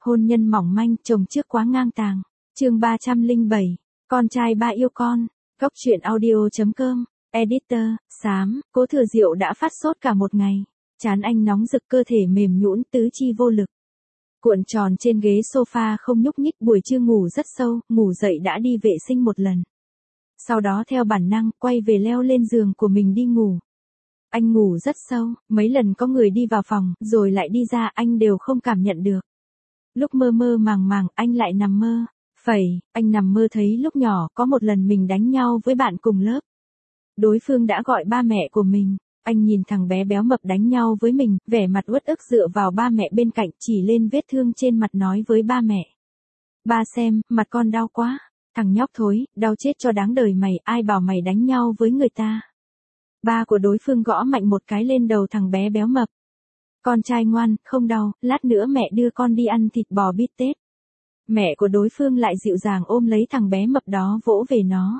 Hôn nhân mỏng manh, chồng trước quá ngang tàng. Chương 307, con trai ba yêu con. Góc truyện audio.com. Editor, Xám, Cố Thừa Diệu đã phát sốt cả một ngày. Trán anh nóng rực, cơ thể mềm nhũn, tứ chi vô lực. Cuộn tròn trên ghế sofa không nhúc nhích, buổi trưa ngủ rất sâu, ngủ dậy đã đi vệ sinh một lần. Sau đó theo bản năng, quay về leo lên giường của mình đi ngủ. Anh ngủ rất sâu, mấy lần có người đi vào phòng, rồi lại đi ra, anh đều không cảm nhận được. Lúc mơ mơ màng màng, anh lại nằm mơ. Anh nằm mơ thấy lúc nhỏ, có một lần mình đánh nhau với bạn cùng lớp. Đối phương đã gọi ba mẹ của mình. Anh nhìn thằng bé béo mập đánh nhau với mình, vẻ mặt uất ức dựa vào ba mẹ bên cạnh, chỉ lên vết thương trên mặt nói với ba mẹ. Ba xem, mặt con đau quá. Thằng nhóc thối, đau chết cho đáng đời mày, ai bảo mày đánh nhau với người ta. Ba của đối phương gõ mạnh một cái lên đầu thằng bé béo mập. Con trai ngoan, không đau, lát nữa mẹ đưa con đi ăn thịt bò bít tết. Mẹ của đối phương lại dịu dàng ôm lấy thằng bé mập đó vỗ về nó.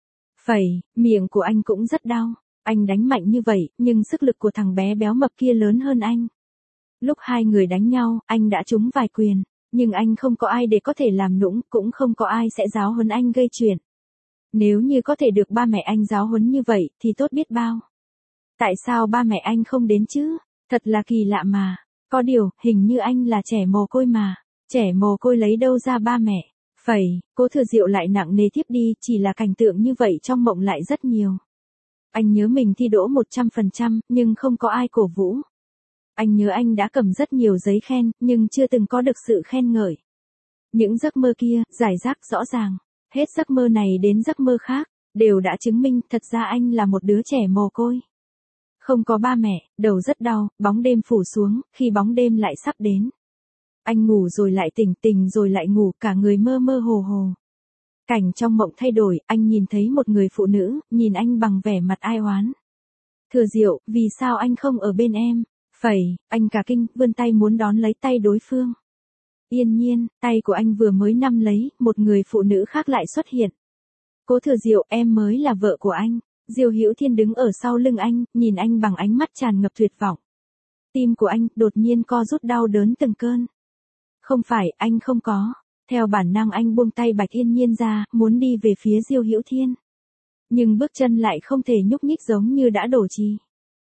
Miệng của anh cũng rất đau. Anh đánh mạnh như vậy, nhưng sức lực của thằng bé béo mập kia lớn hơn anh. Lúc hai người đánh nhau, anh đã trúng vài quyền. Nhưng anh không có ai để có thể làm nũng, cũng không có ai sẽ giáo huấn anh gây chuyện. Nếu như có thể được ba mẹ anh giáo huấn như vậy, thì tốt biết bao. Tại sao ba mẹ anh không đến chứ? Thật là kỳ lạ mà. Có điều, hình như anh là trẻ mồ côi mà. Trẻ mồ côi lấy đâu ra ba mẹ? Cố Thừa Diệu lại nặng nề thiếp đi, chỉ là cảnh tượng như vậy trong mộng lại rất nhiều. Anh nhớ mình thi đỗ 100%, nhưng không có ai cổ vũ. Anh nhớ anh đã cầm rất nhiều giấy khen, nhưng chưa từng có được sự khen ngợi. Những giấc mơ kia, rải rác rõ ràng. Hết giấc mơ này đến giấc mơ khác, đều đã chứng minh thật ra anh là một đứa trẻ mồ côi. Không có ba mẹ, đầu rất đau, bóng đêm phủ xuống, khi bóng đêm lại sắp đến. Anh ngủ rồi lại tỉnh, tỉnh rồi lại ngủ, cả người mơ mơ hồ hồ. Cảnh trong mộng thay đổi, anh nhìn thấy một người phụ nữ, nhìn anh bằng vẻ mặt ai oán. Thừa Diệu, vì sao anh không ở bên em? Anh cả kinh, vươn tay muốn đón lấy tay đối phương. Yên nhiên, tay của anh vừa mới nắm lấy, một người phụ nữ khác lại xuất hiện. Cố Thừa Diệu, em mới là vợ của anh. Diêu Hữu Thiên đứng ở sau lưng anh, nhìn anh bằng ánh mắt tràn ngập tuyệt vọng. Tim của anh đột nhiên co rút đau đớn từng cơn. Không phải, anh không có. Theo bản năng anh buông tay Bạch Yên Nhiên ra, muốn đi về phía Diêu Hữu Thiên. Nhưng bước chân lại không thể nhúc nhích, giống như đã đổ trì.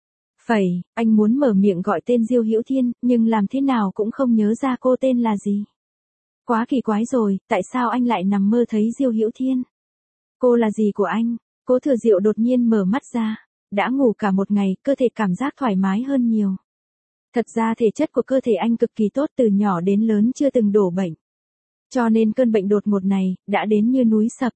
Anh muốn mở miệng gọi tên Diêu Hữu Thiên, nhưng làm thế nào cũng không nhớ ra cô tên là gì. Quá kỳ quái rồi, tại sao anh lại nằm mơ thấy Diêu Hữu Thiên? Cô là gì của anh? Cố Thừa Diệu đột nhiên mở mắt ra. Đã ngủ cả một ngày, cơ thể cảm giác thoải mái hơn nhiều. Thật ra thể chất của cơ thể anh cực kỳ tốt, từ nhỏ đến lớn chưa từng đổ bệnh. Cho nên cơn bệnh đột ngột này, đã đến như núi sập.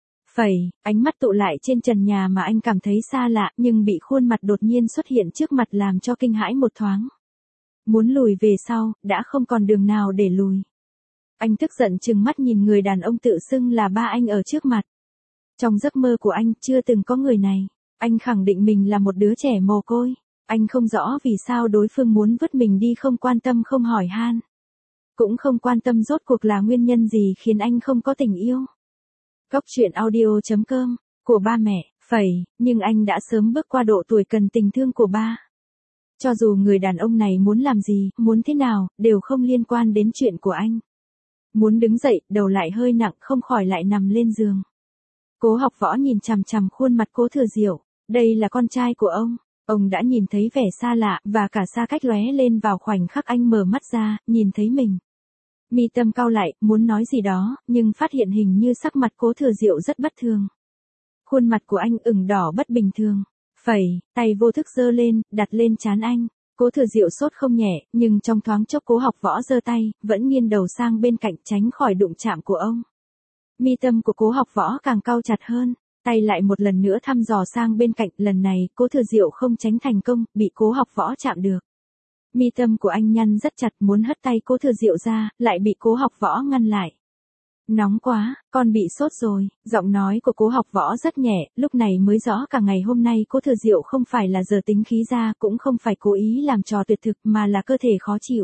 Ánh mắt tụ lại trên trần nhà mà anh cảm thấy xa lạ, nhưng bị khuôn mặt đột nhiên xuất hiện trước mặt làm cho kinh hãi một thoáng. Muốn lùi về sau, đã không còn đường nào để lùi. Anh tức giận trừng mắt nhìn người đàn ông tự xưng là ba anh ở trước mặt. Trong giấc mơ của anh, chưa từng có người này. Anh khẳng định mình là một đứa trẻ mồ côi. Anh không rõ vì sao đối phương muốn vứt mình đi, không quan tâm, không hỏi han. Cũng không quan tâm rốt cuộc là nguyên nhân gì khiến anh không có tình yêu. Góc truyện audio.com, của ba mẹ, nhưng anh đã sớm bước qua độ tuổi cần tình thương của ba. Cho dù người đàn ông này muốn làm gì, muốn thế nào, đều không liên quan đến chuyện của anh. Muốn đứng dậy, đầu lại hơi nặng, không khỏi lại nằm lên giường. Cố Học Võ nhìn chằm chằm khuôn mặt Cố Thừa Diệu, đây là con trai của ông. Ông đã nhìn thấy vẻ xa lạ, và cả xa cách lóe lên vào khoảnh khắc anh mở mắt ra, nhìn thấy mình. Mi tâm cau lại, muốn nói gì đó, nhưng phát hiện hình như sắc mặt Cố Thừa Diệu rất bất thường. Khuôn mặt của anh ửng đỏ bất bình thường. Tay vô thức giơ lên, đặt lên trán anh. Cố Thừa Diệu sốt không nhẹ, nhưng trong thoáng chốc Cố Học Võ giơ tay, vẫn nghiêng đầu sang bên cạnh tránh khỏi đụng chạm của ông. Mi tâm của Cố Học Võ càng cau chặt hơn, tay lại một lần nữa thăm dò sang bên cạnh, lần này Cố Thừa Diệu không tránh thành công, bị Cố Học Võ chạm được. Mi tâm của anh nhăn rất chặt, muốn hất tay Cố Thừa Diệu ra, lại bị Cố Học Võ ngăn lại. Nóng quá, con bị sốt rồi. Giọng nói của Cố Học Võ rất nhẹ, lúc này mới rõ cả ngày hôm nay Cố Thừa Diệu không phải là giờ tính khí ra, cũng không phải cố ý làm trò tuyệt thực, mà là cơ thể khó chịu.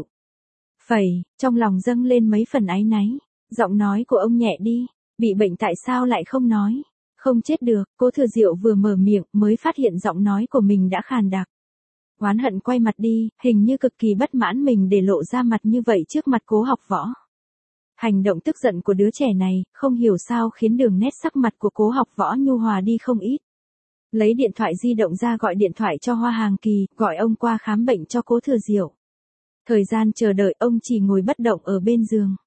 Trong lòng dâng lên mấy phần áy náy. Giọng nói của ông nhẹ đi, bị bệnh tại sao lại không nói? Không chết được. Cố Thừa Diệu vừa mở miệng mới phát hiện giọng nói của mình đã khàn đặc. Oán hận quay mặt đi, hình như cực kỳ bất mãn mình để lộ ra mặt như vậy trước mặt Cố Học Võ. Hành động tức giận của đứa trẻ này, không hiểu sao khiến đường nét sắc mặt của Cố Học Võ nhu hòa đi không ít. Lấy điện thoại di động ra gọi điện thoại cho Hoa Hàng Kỳ, gọi ông qua khám bệnh cho Cố Thừa Diệu. Thời gian chờ đợi ông chỉ ngồi bất động ở bên giường.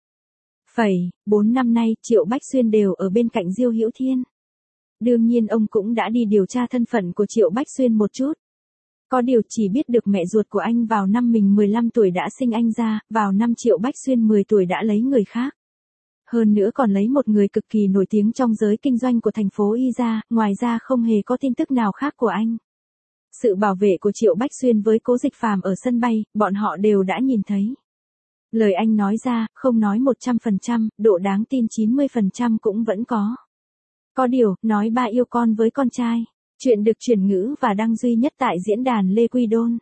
4 năm nay, Triệu Bách Xuyên đều ở bên cạnh Diêu Hữu Thiên. Đương nhiên ông cũng đã đi điều tra thân phận của Triệu Bách Xuyên một chút. Có điều chỉ biết được mẹ ruột của anh vào năm mình 15 tuổi đã sinh anh ra, vào năm Triệu Bách Xuyên 10 tuổi đã lấy người khác. Hơn nữa còn lấy một người cực kỳ nổi tiếng trong giới kinh doanh của thành phố Y ra, ngoài ra không hề có tin tức nào khác của anh. Sự bảo vệ của Triệu Bách Xuyên với Cố Dịch Phàm ở sân bay, bọn họ đều đã nhìn thấy. Lời anh nói ra, không nói 100%, độ đáng tin 90% cũng vẫn có. Có điều, nói ba yêu con với con trai. Chuyện được chuyển ngữ và đăng duy nhất tại diễn đàn Lê Quy Đôn.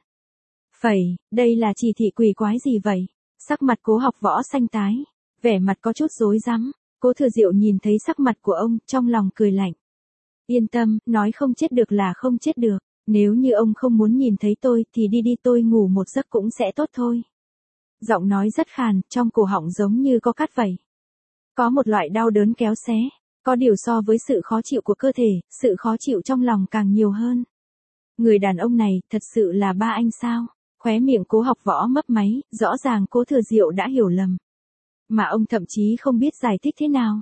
Đây là chỉ thị quỷ quái gì vậy? Sắc mặt Cố Học Võ xanh tái, vẻ mặt có chút rối rắm. Cố Thừa Diệu nhìn thấy sắc mặt của ông, trong lòng cười lạnh. Yên tâm, nói không chết được là không chết được. Nếu như ông không muốn nhìn thấy tôi thì đi tôi ngủ một giấc cũng sẽ tốt thôi. Giọng nói rất khàn, trong cổ họng giống như có cát vậy. Có một loại đau đớn kéo xé. Có điều so với sự khó chịu của cơ thể, sự khó chịu trong lòng càng nhiều hơn. Người đàn ông này, thật sự là ba anh sao? Khóe miệng Cố Học Võ mấp máy, rõ ràng Cố Thừa Diệu đã hiểu lầm. Mà ông thậm chí không biết giải thích thế nào.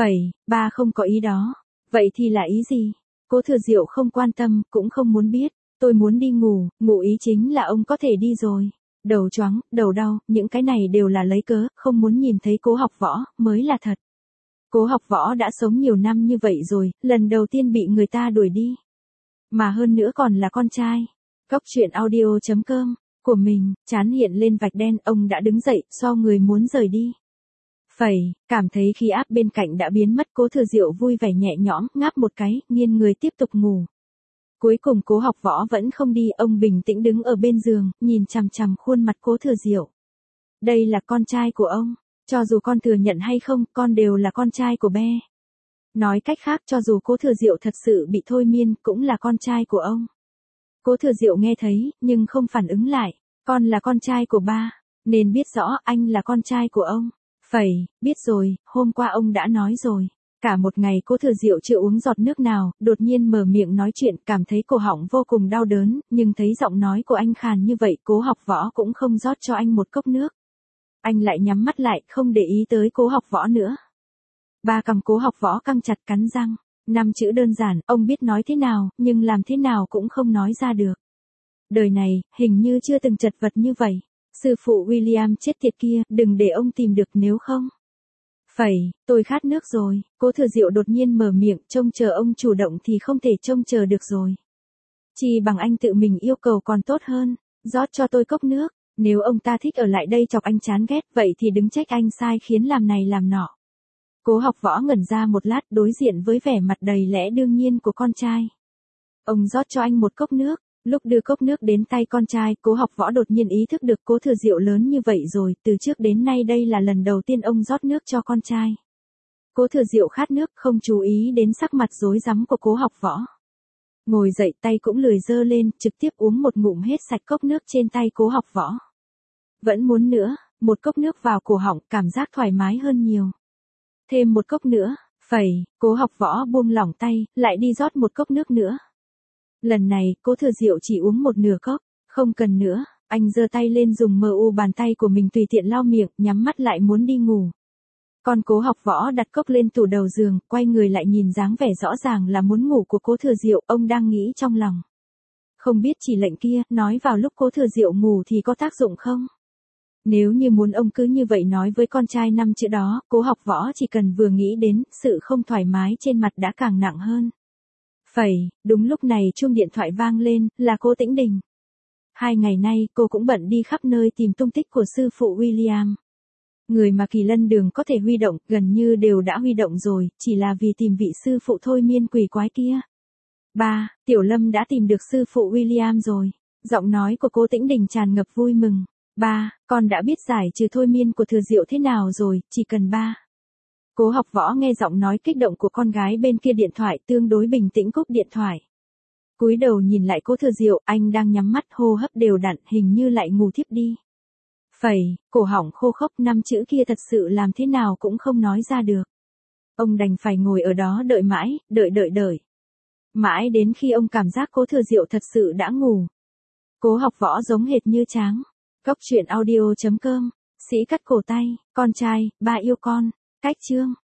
Ba không có ý đó. Vậy thì là ý gì? Cố Thừa Diệu không quan tâm, cũng không muốn biết. Tôi muốn đi ngủ, ngủ ý chính là ông có thể đi rồi. Đầu choáng, đầu đau, những cái này đều là lấy cớ, không muốn nhìn thấy Cố Học Võ, mới là thật. Cố Học Võ đã sống nhiều năm như vậy rồi, lần đầu tiên bị người ta đuổi đi. Mà hơn nữa còn là con trai. Góc truyện audio.com của mình, trán hiện lên vạch đen, ông đã đứng dậy, so người muốn rời đi. Cảm thấy khí áp bên cạnh đã biến mất, Cố Thừa Diệu vui vẻ nhẹ nhõm, ngáp một cái, nghiêng người tiếp tục ngủ. Cuối cùng Cố Học Võ vẫn không đi, ông bình tĩnh đứng ở bên giường, nhìn chằm chằm khuôn mặt Cố Thừa Diệu. Đây là con trai của ông. Cho dù con thừa nhận hay không, con đều là con trai của be. Nói cách khác, cho dù Cố Thừa Diệu thật sự bị thôi miên, cũng là con trai của ông. Cố Thừa Diệu nghe thấy, nhưng không phản ứng lại. Con là con trai của ba, nên biết rõ anh là con trai của ông. Biết rồi, hôm qua ông đã nói rồi. Cả một ngày Cố Thừa Diệu chưa uống giọt nước nào, đột nhiên mở miệng nói chuyện, cảm thấy cổ họng vô cùng đau đớn, nhưng thấy giọng nói của anh khàn như vậy, Cố Học Võ cũng không rót cho anh một cốc nước. Anh lại nhắm mắt lại, không để ý tới Cố Học Võ nữa. Ba cầm Cố Học Võ căng chặt cắn răng. 5 chữ đơn giản, ông biết nói thế nào, nhưng làm thế nào cũng không nói ra được. Đời này, hình như chưa từng chật vật như vậy. Sư phụ William chết tiệt kia, đừng để ông tìm được nếu không. Tôi khát nước rồi. Cố Thừa Diệu đột nhiên mở miệng, trông chờ ông chủ động thì không thể trông chờ được rồi. Chỉ bằng anh tự mình yêu cầu còn tốt hơn. Rót cho tôi cốc nước. Nếu ông ta thích ở lại đây chọc anh chán ghét, vậy thì đừng trách anh sai khiến làm này làm nọ. Cố Học Võ ngẩn ra một lát, đối diện với vẻ mặt đầy lẽ đương nhiên của con trai. Ông rót cho anh một cốc nước. Lúc đưa cốc nước đến tay con trai, Cố Học Võ đột nhiên ý thức được Cố Thừa Diệu lớn như vậy rồi, từ trước đến nay đây là lần đầu tiên ông rót nước cho con trai. Cố Thừa Diệu khát nước, không chú ý đến sắc mặt rối rắm của Cố Học Võ. Ngồi dậy, tay cũng lười giơ lên, trực tiếp uống một ngụm hết sạch cốc nước trên tay Cố Học Võ. Vẫn muốn nữa, một cốc nước vào cổ họng, cảm giác thoải mái hơn nhiều. Thêm một cốc nữa, Cố Học Võ buông lỏng tay, lại đi rót một cốc nước nữa. Lần này, Cố Thừa Diệu chỉ uống một nửa cốc, không cần nữa, anh giơ tay lên dùng bàn tay của mình tùy tiện lau miệng, nhắm mắt lại muốn đi ngủ. Còn Cố Học Võ đặt cốc lên tủ đầu giường, quay người lại nhìn dáng vẻ rõ ràng là muốn ngủ của Cố Thừa Diệu, ông đang nghĩ trong lòng. Không biết chỉ lệnh kia, nói vào lúc Cố Thừa Diệu ngủ thì có tác dụng không? Nếu như muốn ông cứ như vậy nói với con trai 5 chữ đó, Cố Học Võ chỉ cần vừa nghĩ đến, sự không thoải mái trên mặt đã càng nặng hơn. Đúng lúc này chuông điện thoại vang lên, là cô Tĩnh Đình. 2 ngày nay, cô cũng bận đi khắp nơi tìm tung tích của sư phụ William. Người mà Kỳ Lân Đường có thể huy động, gần như đều đã huy động rồi, chỉ là vì tìm vị sư phụ thôi miên quỷ quái kia. Ba, Tiểu Lâm đã tìm được sư phụ William rồi. Giọng nói của cô Tĩnh Đình tràn ngập vui mừng. Ba, con đã biết giải trừ thôi miên của Thừa Diệu thế nào rồi, chỉ cần ba. Cố Học Võ nghe giọng nói kích động của con gái bên kia điện thoại, tương đối bình tĩnh cúp điện thoại. Cúi đầu nhìn lại Cố Thừa Diệu, anh đang nhắm mắt, hô hấp đều đặn, hình như lại ngủ thiếp đi. Phẩy, cổ họng khô khốc, 5 chữ kia thật sự làm thế nào cũng không nói ra được. Ông đành phải ngồi ở đó đợi mãi, đợi. Mãi đến khi ông cảm giác Cố Thừa Diệu thật sự đã ngủ. Cố Học Võ giống hệt như Tráng. Góc truyện audio.com. Sĩ cắt cổ tay, con trai, ba yêu con. Cách chương.